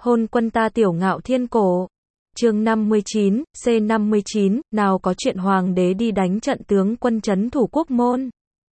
Hôn quân ta tiểu ngạo thiên cổ. Chương 59, C59, nào có chuyện hoàng đế đi đánh trận tướng quân trấn thủ quốc môn.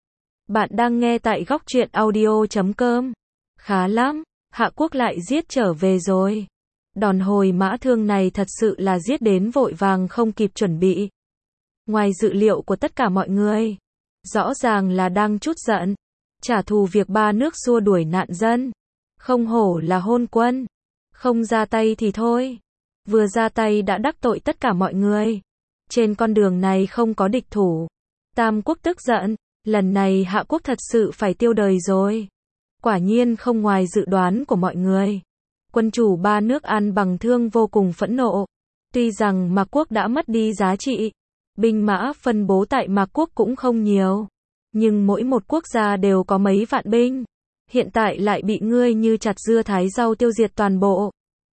Bạn đang nghe tại góc truyện audio.com. Khá lắm, Hạ Quốc lại giết trở về rồi. Đòn hồi mã thương này thật sự là giết đến vội vàng không kịp chuẩn bị. Ngoài dự liệu của tất cả mọi người, rõ ràng là đang trút giận, trả thù việc ba nước xua đuổi nạn dân. Không hổ là hôn quân, không ra tay thì thôi. Vừa ra tay đã đắc tội tất cả mọi người. Trên con đường này không có địch thủ. Tam quốc tức giận, lần này Hạ Quốc thật sự phải tiêu đời rồi. Quả nhiên không ngoài dự đoán của mọi người. Quân chủ ba nước An Bằng Thương vô cùng phẫn nộ. Tuy rằng Mạc Quốc đã mất đi giá trị, binh mã phân bố tại Mạc Quốc cũng không nhiều, nhưng mỗi một quốc gia đều có mấy vạn binh. Hiện tại lại bị ngươi như chặt dưa thái rau tiêu diệt toàn bộ.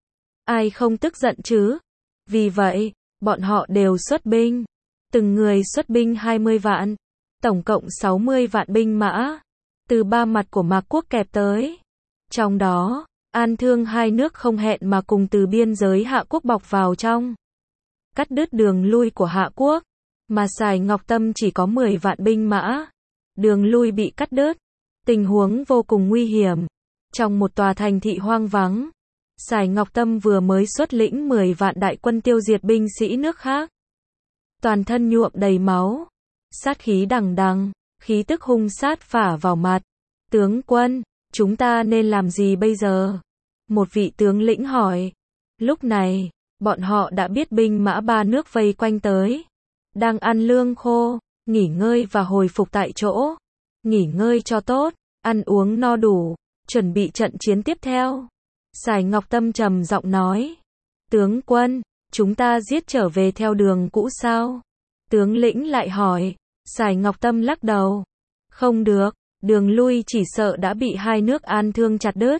Ai không tức giận chứ? Vì vậy, bọn họ đều xuất binh. Từng người xuất binh 20 vạn. Tổng cộng 60 vạn binh mã. Từ ba mặt của Mạc Quốc kẹp tới. Trong đó, An Thương hai nước không hẹn mà cùng từ biên giới Hạ Quốc bọc vào trong. Cắt đứt đường lui của Hạ Quốc. Mà Sài Ngọc Tâm chỉ có 10 vạn binh mã. Đường lui bị cắt đứt. Tình huống vô cùng nguy hiểm. Trong một tòa thành thị hoang vắng, Sài Ngọc Tâm vừa mới xuất lĩnh 10 vạn đại quân tiêu diệt binh sĩ nước khác. Toàn thân nhuộm đầy máu, sát khí đằng đằng, khí tức hung sát phả vào mặt. Tướng quân, chúng ta nên làm gì bây giờ? Một vị tướng lĩnh hỏi. Lúc này, bọn họ đã biết binh mã ba nước vây quanh tới. Đang ăn lương khô, nghỉ ngơi và hồi phục tại chỗ. Nghỉ ngơi cho tốt, ăn uống no đủ, chuẩn bị trận chiến tiếp theo. Sài Ngọc Tâm trầm giọng nói. Tướng quân, chúng ta giết trở về theo đường cũ sao? Tướng lĩnh lại hỏi. Sài Ngọc Tâm lắc đầu. Không được, đường lui chỉ sợ đã bị hai nước An Thương chặt đứt.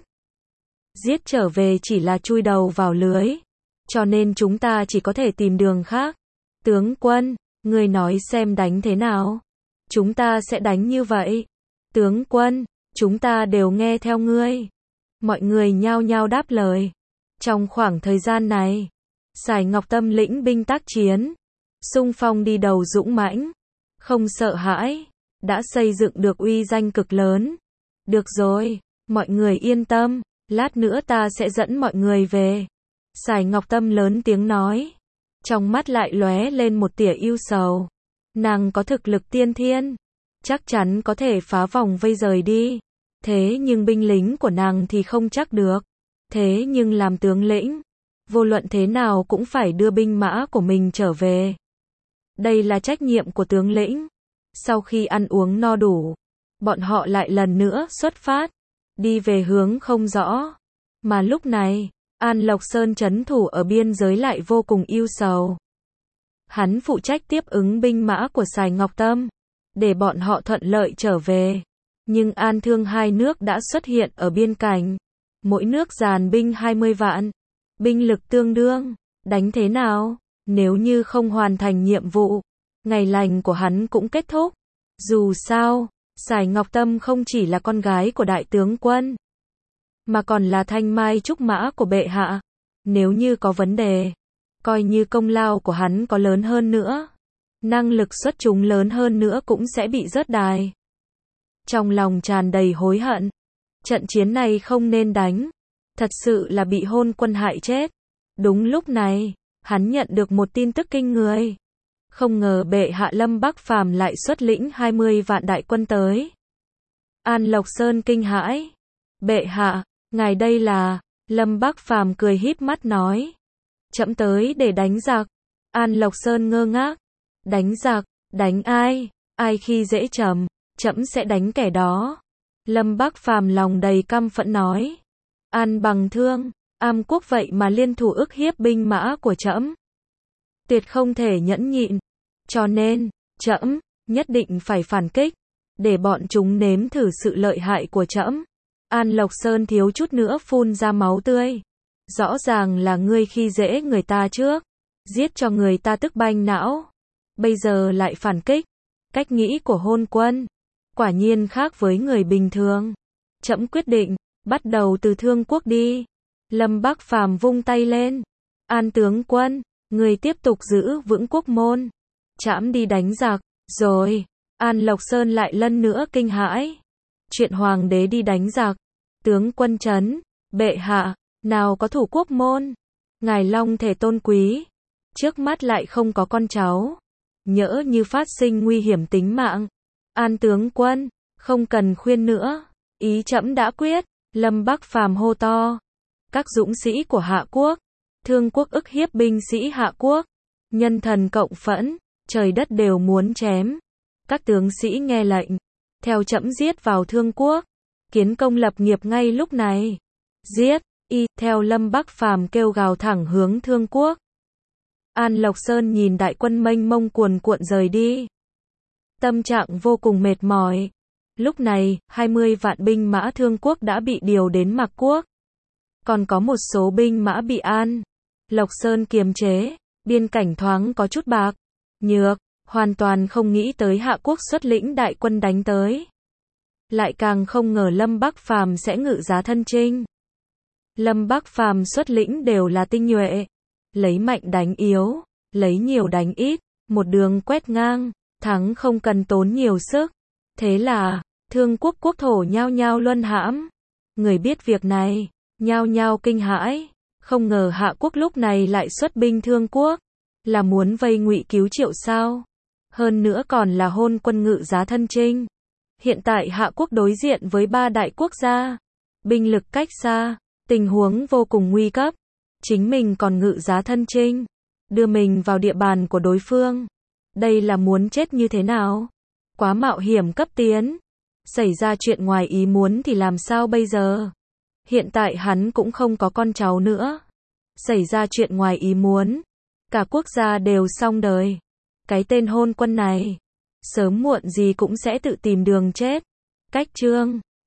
Giết trở về chỉ là chui đầu vào lưới. Cho nên chúng ta chỉ có thể tìm đường khác. Tướng quân, người nói xem đánh thế nào? Chúng ta sẽ đánh như vậy. Tướng quân, chúng ta đều nghe theo ngươi. Mọi người nhao nhao đáp lời. Trong khoảng thời gian này, Sài Ngọc Tâm lĩnh binh tác chiến, xung phong đi đầu dũng mãnh, không sợ hãi, đã xây dựng được uy danh cực lớn. Được rồi, mọi người yên tâm, lát nữa ta sẽ dẫn mọi người về. Sài Ngọc Tâm lớn tiếng nói, trong mắt lại lóe lên một tia ưu sầu. Nàng có thực lực tiên thiên, chắc chắn có thể phá vòng vây rời đi. Thế nhưng binh lính của nàng thì không chắc được. Thế nhưng làm tướng lĩnh, vô luận thế nào cũng phải đưa binh mã của mình trở về. Đây là trách nhiệm của tướng lĩnh. Sau khi ăn uống no đủ, bọn họ lại lần nữa xuất phát, đi về hướng không rõ. Mà lúc này, An Lộc Sơn trấn thủ ở biên giới lại vô cùng ưu sầu. Hắn phụ trách tiếp ứng binh mã của Sài Ngọc Tâm, để bọn họ thuận lợi trở về. Nhưng An Thương hai nước đã xuất hiện ở biên cảnh. Mỗi nước dàn binh 20 vạn. Binh lực tương đương. Đánh thế nào? Nếu như không hoàn thành nhiệm vụ, ngày lành của hắn cũng kết thúc. Dù sao, Sài Ngọc Tâm không chỉ là con gái của đại tướng quân, mà còn là thanh mai trúc mã của bệ hạ. Nếu như có vấn đề, coi như công lao của hắn có lớn hơn nữa, năng lực xuất chúng lớn hơn nữa cũng sẽ bị rớt đài. Trong lòng tràn đầy hối hận. Trận chiến này không nên đánh. Thật sự là bị hôn quân hại chết. Đúng lúc này, hắn nhận được một tin tức kinh người. Không ngờ bệ hạ Lâm Bắc Phàm lại xuất lĩnh 20 vạn đại quân tới. An Lộc Sơn kinh hãi. Bệ hạ, ngài đây là... Lâm Bắc Phàm cười híp mắt nói. Trẫm tới để đánh giặc. An Lộc Sơn ngơ ngác. Đánh giặc, đánh ai? Ai khi dễ trẫm, trẫm sẽ đánh kẻ đó. Lâm Bắc Phàm lòng đầy căm phẫn nói. An Bằng Thương, Am Quốc vậy mà liên thủ ức hiếp binh mã của trẫm. Tuyệt không thể nhẫn nhịn. Cho nên, trẫm nhất định phải phản kích, để bọn chúng nếm thử sự lợi hại của trẫm. An Lộc Sơn thiếu chút nữa phun ra máu tươi. Rõ ràng là ngươi khi dễ người ta trước, giết cho người ta tức banh não. Bây giờ lại phản kích. Cách nghĩ của hôn quân quả nhiên khác với người bình thường. Trẫm quyết định, bắt đầu từ Thương Quốc đi. Lâm Bắc Phàm vung tay lên. An tướng quân, người tiếp tục giữ vững quốc môn. Trẫm đi đánh giặc. Rồi, An Lộc Sơn lại lần nữa kinh hãi. Chuyện hoàng đế đi đánh giặc. Tướng quân trấn, bệ hạ, nào có thủ quốc môn. Ngài long thể tôn quý. Trước mắt lại không có con cháu. Nhỡ như phát sinh nguy hiểm tính mạng. An tướng quân, không cần khuyên nữa. Ý trẫm đã quyết. Lâm Bắc Phàm hô to. Các dũng sĩ của Hạ quốc, Thương quốc ức hiếp binh sĩ Hạ quốc. Nhân thần cộng phẫn, trời đất đều muốn chém. Các tướng sĩ nghe lệnh, theo trẫm giết vào Thương quốc, kiến công lập nghiệp ngay lúc này. Giết, theo Lâm Bắc Phàm kêu gào thẳng hướng Thương quốc. An Lộc Sơn nhìn đại quân mênh mông cuồn cuộn rời đi. Tâm trạng vô cùng mệt mỏi. Lúc này, 20 vạn binh mã Thương quốc đã bị điều đến Mạc quốc. Còn có một số binh mã bị An Lộc Sơn kiềm chế, biên cảnh thoáng có chút bạc, nhược, hoàn toàn không nghĩ tới Hạ quốc xuất lĩnh đại quân đánh tới. Lại càng không ngờ Lâm Bắc Phàm sẽ ngự giá thân chinh. Lâm Bắc Phàm xuất lĩnh đều là tinh nhuệ, lấy mạnh đánh yếu, lấy nhiều đánh ít, một đường quét ngang, thắng không cần tốn nhiều sức. Thế là, Thương quốc quốc thổ nhao nhao luân hãm. Người biết việc này, nhao nhao kinh hãi, không ngờ Hạ quốc lúc này lại xuất binh Thương quốc, là muốn vây Ngụy cứu Triệu sao? Hơn nữa còn là hôn quân ngự giá thân chinh. Hiện tại Hạ quốc đối diện với 3 đại quốc gia, binh lực cách xa, tình huống vô cùng nguy cấp, chính mình còn ngự giá thân chinh, đưa mình vào địa bàn của đối phương. Đây là muốn chết như thế nào? Quá mạo hiểm cấp tiến. Xảy ra chuyện ngoài ý muốn thì làm sao bây giờ? Hiện tại hắn cũng không có con cháu nữa. Xảy ra chuyện ngoài ý muốn, cả quốc gia đều xong đời. Cái tên hôn quân này, sớm muộn gì cũng sẽ tự tìm đường chết. Cách chương